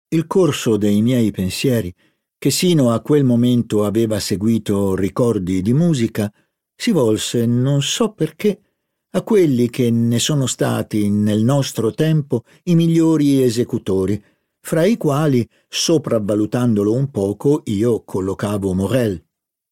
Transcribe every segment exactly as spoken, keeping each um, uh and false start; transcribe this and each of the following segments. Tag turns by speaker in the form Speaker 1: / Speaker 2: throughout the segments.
Speaker 1: Il corso dei miei pensieri, che sino a quel momento aveva seguito ricordi di musica, si volse, non so perché, a quelli che ne sono stati nel nostro tempo i migliori esecutori, fra i quali, sopravvalutandolo un poco, io collocavo Morel.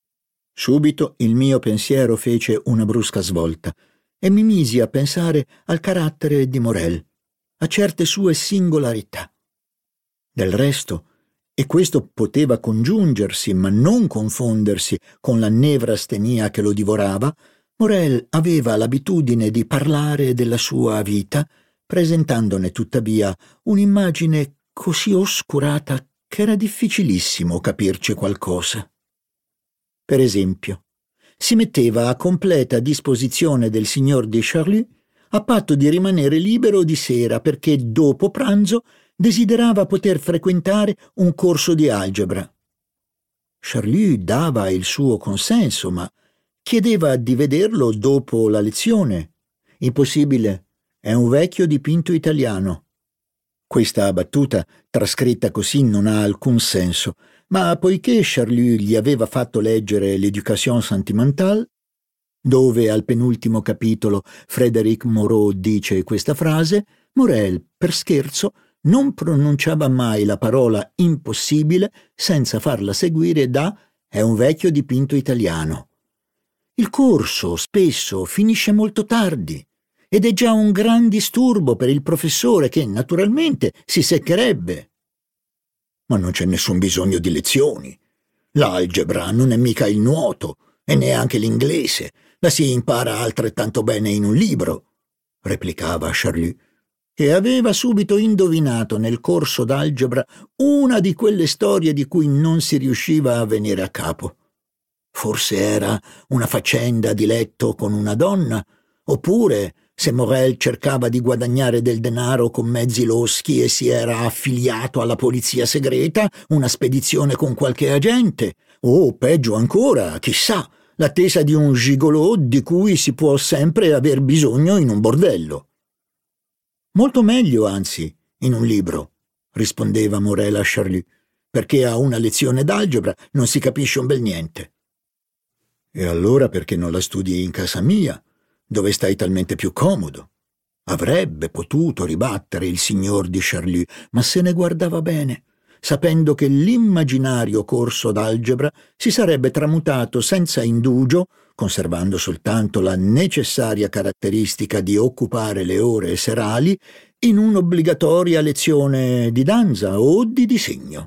Speaker 1: Subito il mio pensiero fece una brusca svolta e mi misi a pensare al carattere di Morel, a certe sue singolarità. Del resto, e questo poteva congiungersi ma non confondersi con la nevrastenia che lo divorava, Morel aveva l'abitudine di parlare della sua vita, presentandone tuttavia un'immagine così oscurata che era difficilissimo capirci qualcosa. Per esempio, si metteva a completa disposizione del signor de Charlus a patto di rimanere libero di sera perché dopo pranzo desiderava poter frequentare un corso di algebra. Charlus dava il suo consenso, ma chiedeva di vederlo dopo la lezione. Impossibile, è un vecchio dipinto italiano. Questa battuta, trascritta così, non ha alcun senso, ma poiché Charlus gli aveva fatto leggere l'Éducation sentimentale, dove al penultimo capitolo Frédéric Moreau dice questa frase, Morel, per scherzo, non pronunciava mai la parola impossibile senza farla seguire da «è un vecchio dipinto italiano». Il corso spesso finisce molto tardi ed è già un gran disturbo per il professore che naturalmente si seccherebbe. Ma non c'è nessun bisogno di lezioni. L'algebra non è mica il nuoto e neanche l'inglese. La si impara altrettanto bene in un libro, replicava Charlus, che aveva subito indovinato nel corso d'algebra una di quelle storie di cui non si riusciva a venire a capo. Forse era una faccenda di letto con una donna, oppure se Morel cercava di guadagnare del denaro con mezzi loschi e si era affiliato alla polizia segreta, una spedizione con qualche agente, o peggio ancora, chissà, l'attesa di un gigolò di cui si può sempre aver bisogno in un bordello. Molto meglio, anzi, in un libro, rispondeva Morel a Charlus, perché a una lezione d'algebra non si capisce un bel niente. E allora perché non la studi in casa mia, dove stai talmente più comodo? Avrebbe potuto ribattere il signor di Charlus, ma se ne guardava bene, sapendo che l'immaginario corso d'algebra si sarebbe tramutato senza indugio, conservando soltanto la necessaria caratteristica di occupare le ore serali, in un'obbligatoria lezione di danza o di disegno.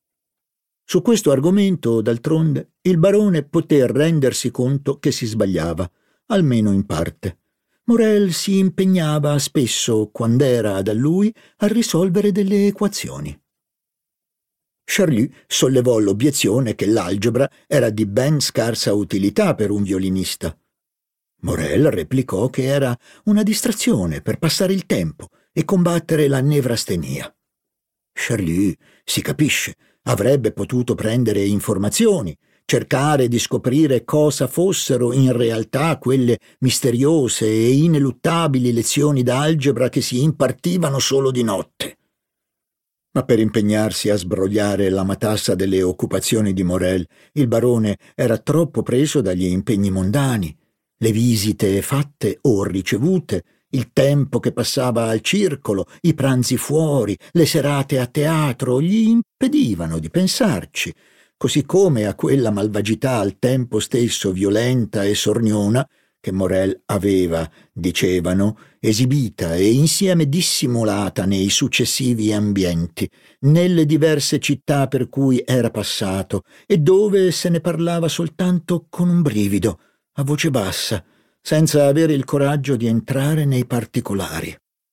Speaker 1: Su questo argomento, d'altronde, il barone poté rendersi conto che si sbagliava, almeno in parte. Morel si impegnava spesso, quand'era da lui, a risolvere delle equazioni. Charlus sollevò l'obiezione che l'algebra era di ben scarsa utilità per un violinista. Morel replicò che era una distrazione per passare il tempo e combattere la nevrastenia. Charlus, si capisce, avrebbe potuto prendere informazioni, cercare di scoprire cosa fossero in realtà quelle misteriose e ineluttabili lezioni d'algebra che si impartivano solo di notte. Ma per impegnarsi a sbrogliare la matassa delle occupazioni di Morel, il barone era troppo preso dagli impegni mondani, le visite fatte o ricevute, il tempo che passava al circolo, i pranzi fuori, le serate a teatro gli impedivano di pensarci, così come a quella malvagità al tempo stesso violenta e sorniona che Morel aveva, dicevano, esibita e insieme dissimulata nei successivi ambienti, nelle diverse città per cui era passato e dove se ne parlava soltanto con un brivido, a voce bassa, senza avere il coraggio di entrare nei particolari.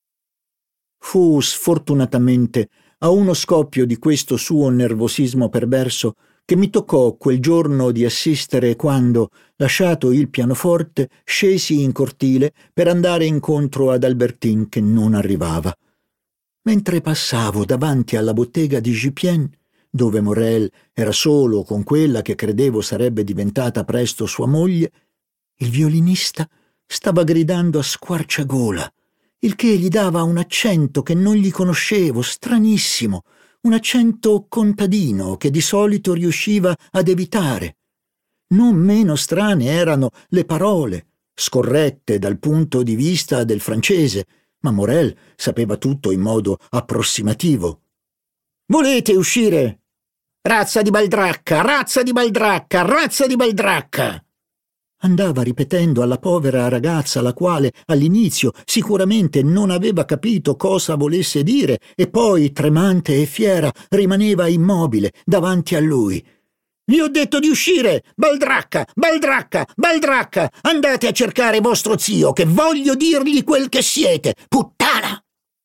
Speaker 1: Fu sfortunatamente a uno scoppio di questo suo nervosismo perverso che mi toccò quel giorno di assistere quando, lasciato il pianoforte, scesi in cortile per andare incontro ad Albertine che non arrivava. Mentre passavo davanti alla bottega di Gipien, dove Morel era solo con quella che credevo sarebbe diventata presto sua moglie, il violinista stava gridando a squarciagola, il che gli dava un accento che non gli conoscevo, stranissimo, un accento contadino che di solito riusciva ad evitare. Non meno strane erano le parole, scorrette dal punto di vista del francese, ma Morel sapeva tutto in modo approssimativo. «Volete uscire? Razza di baldracca, razza di baldracca, razza di baldracca!» Andava ripetendo alla povera ragazza, la quale all'inizio sicuramente non aveva capito cosa volesse dire, e poi, tremante e fiera, rimaneva immobile davanti a lui. «Vi ho detto di uscire! Baldracca, baldracca, baldracca! Andate a cercare vostro zio, che voglio dirgli quel che siete! Puttana!»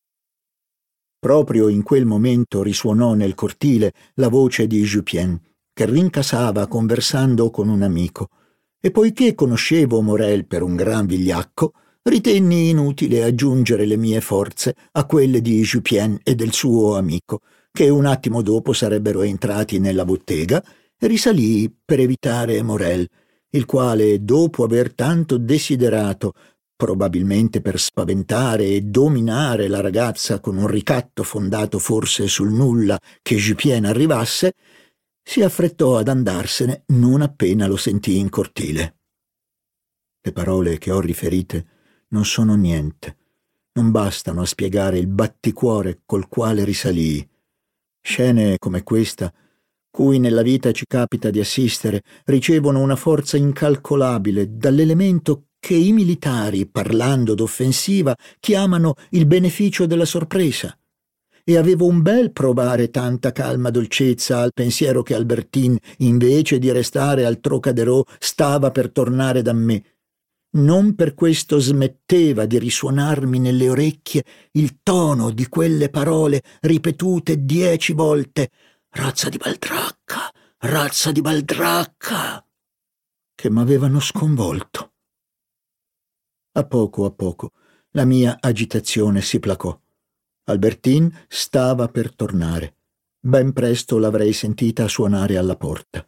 Speaker 1: Proprio in quel momento risuonò nel cortile la voce di Jupien, che rincasava conversando con un amico, e poiché conoscevo Morel per un gran vigliacco, ritenni inutile aggiungere le mie forze a quelle di Jupien e del suo amico, che un attimo dopo sarebbero entrati nella bottega, e risalii per evitare Morel, il quale, dopo aver tanto desiderato, probabilmente per spaventare e dominare la ragazza con un ricatto fondato forse sul nulla, che Jupien arrivasse, si affrettò ad andarsene non appena lo sentì in cortile. Le parole che ho riferite non sono niente, non bastano a spiegare il batticuore col quale risalii. Scene come questa, cui nella vita ci capita di assistere, ricevono una forza incalcolabile dall'elemento che i militari, parlando d'offensiva, chiamano il beneficio della sorpresa. E avevo un bel provare tanta calma dolcezza al pensiero che Albertine, invece di restare al Trocadero, stava per tornare da me. Non per questo smetteva di risuonarmi nelle orecchie il tono di quelle parole ripetute dieci volte: «Razza di baldracca, razza di baldracca», che m'avevano sconvolto. A poco a poco la mia agitazione si placò. Albertine stava per tornare. Ben presto l'avrei sentita suonare alla porta.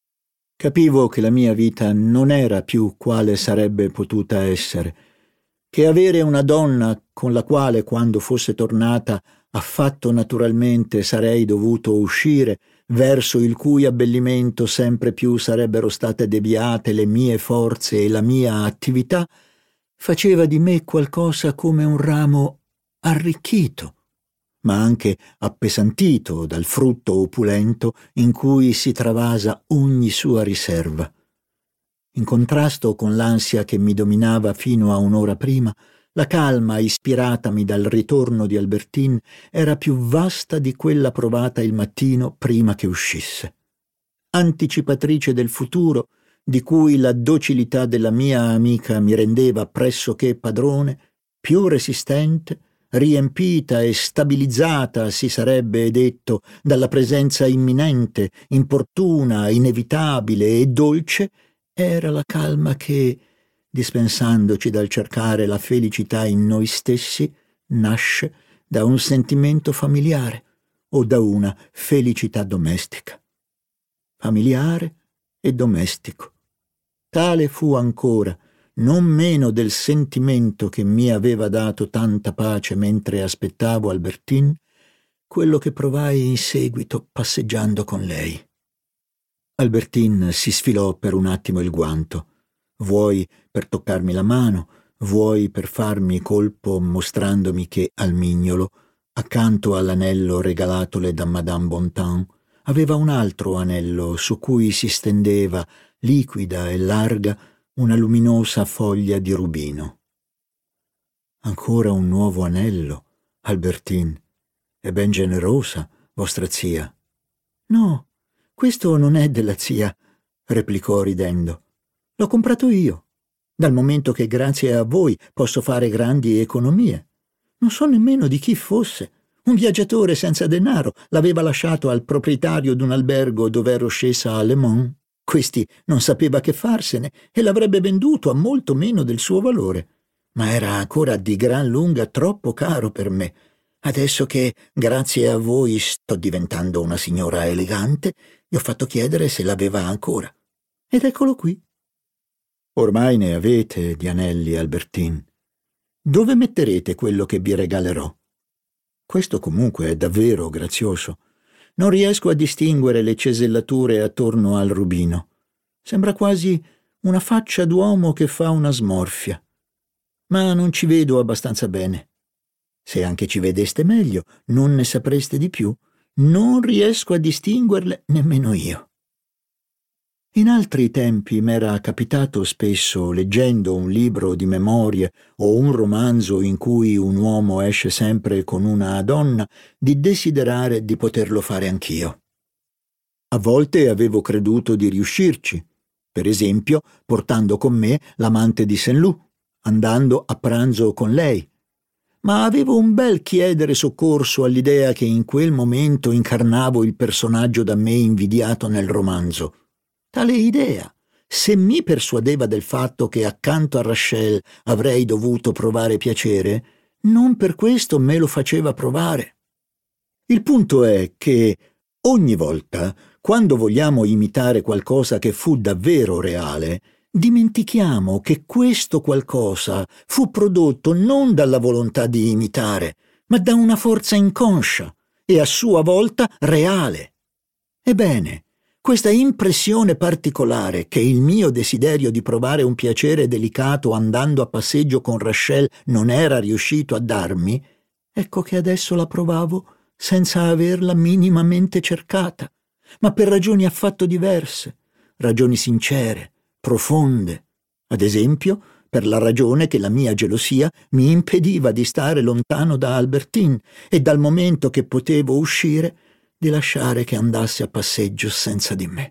Speaker 1: Capivo che la mia vita non era più quale sarebbe potuta essere, che avere una donna con la quale, quando fosse tornata, affatto naturalmente sarei dovuto uscire, verso il cui abbellimento sempre più sarebbero state deviate le mie forze e la mia attività, faceva di me qualcosa come un ramo arricchito, ma anche appesantito dal frutto opulento in cui si travasa ogni sua riserva. In contrasto con l'ansia che mi dominava fino a un'ora prima, la calma ispiratami dal ritorno di Albertine era più vasta di quella provata il mattino prima che uscisse. Anticipatrice del futuro, di cui la docilità della mia amica mi rendeva pressoché padrone, più resistente, riempita e stabilizzata, si sarebbe detto, dalla presenza imminente, importuna, inevitabile e dolce, era la calma che, dispensandoci dal cercare la felicità in noi stessi, nasce da un sentimento familiare o da una felicità domestica. Familiare e domestico. Tale fu ancora, non meno del sentimento che mi aveva dato tanta pace mentre aspettavo Albertine, quello che provai in seguito passeggiando con lei. Albertine si sfilò per un attimo il guanto, vuoi per toccarmi la mano, vuoi per farmi colpo mostrandomi che al mignolo, accanto all'anello regalatole da Madame Bontemps, aveva un altro anello su cui si stendeva, liquida e larga, una luminosa foglia di rubino. «Ancora un nuovo anello, Albertine. È ben generosa, vostra zia». «No, questo non è della zia», replicò ridendo. «L'ho comprato io, dal momento che grazie a voi posso fare grandi economie. Non so nemmeno di chi fosse. Un viaggiatore senza denaro l'aveva lasciato al proprietario d'un albergo dove ero scesa a Le Mans. Questi non sapeva che farsene e l'avrebbe venduto a molto meno del suo valore. Ma era ancora di gran lunga troppo caro per me. Adesso che, grazie a voi, sto diventando una signora elegante, gli ho fatto chiedere se l'aveva ancora. Ed eccolo qui». «Ormai ne avete di anelli, Albertine. Dove metterete quello che vi regalerò? Questo comunque è davvero grazioso. Non riesco a distinguere le cesellature attorno al rubino. Sembra quasi una faccia d'uomo che fa una smorfia. Ma non ci vedo abbastanza bene. Se anche ci vedeste meglio, non ne sapreste di più. Non riesco a distinguerle nemmeno io. In altri tempi m'era capitato spesso, leggendo un libro di memorie o un romanzo in cui un uomo esce sempre con una donna, di desiderare di poterlo fare anch'io. A volte avevo creduto di riuscirci, per esempio portando con me l'amante di Saint-Loup, andando a pranzo con lei. Ma avevo un bel chiedere soccorso all'idea che in quel momento incarnavo il personaggio da me invidiato nel romanzo. Tale idea, se mi persuadeva del fatto che accanto a Rachel avrei dovuto provare piacere, non per questo me lo faceva provare. Il punto è che ogni volta, quando vogliamo imitare qualcosa che fu davvero reale, dimentichiamo che questo qualcosa fu prodotto non dalla volontà di imitare, ma da una forza inconscia e a sua volta reale. Ebbene, questa impressione particolare che il mio desiderio di provare un piacere delicato andando a passeggio con Rachel non era riuscito a darmi, ecco che adesso la provavo senza averla minimamente cercata, ma per ragioni affatto diverse, ragioni sincere, profonde. Ad esempio, per la ragione che la mia gelosia mi impediva di stare lontano da Albertine e dal momento che potevo uscire di lasciare che andasse a passeggio senza di me.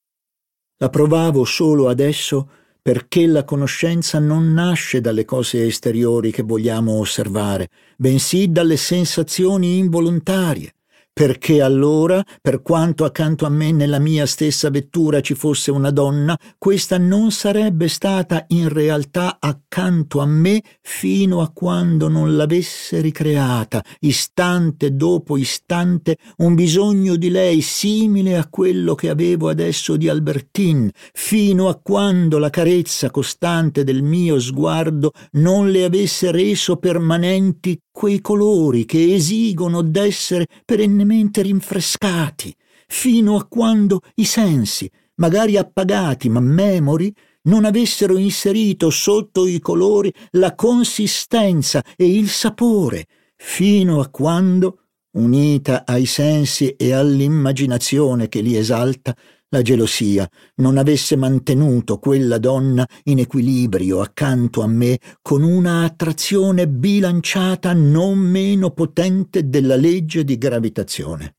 Speaker 1: La provavo solo adesso perché la conoscenza non nasce dalle cose esteriori che vogliamo osservare, bensì dalle sensazioni involontarie, perché allora, per quanto accanto a me nella mia stessa vettura ci fosse una donna, questa non sarebbe stata in realtà accanto a me fino a quando non l'avesse ricreata, istante dopo istante, un bisogno di lei simile a quello che avevo adesso di Albertine, fino a quando la carezza costante del mio sguardo non le avesse reso permanenti quei colori che esigono d'essere perennemente rinfrescati, fino a quando i sensi, magari appagati ma memori, non avessero inserito sotto i colori la consistenza e il sapore, fino a quando, unita ai sensi e all'immaginazione che li esalta, la gelosia non avesse mantenuto quella donna in equilibrio accanto a me con una attrazione bilanciata non meno potente della legge di gravitazione.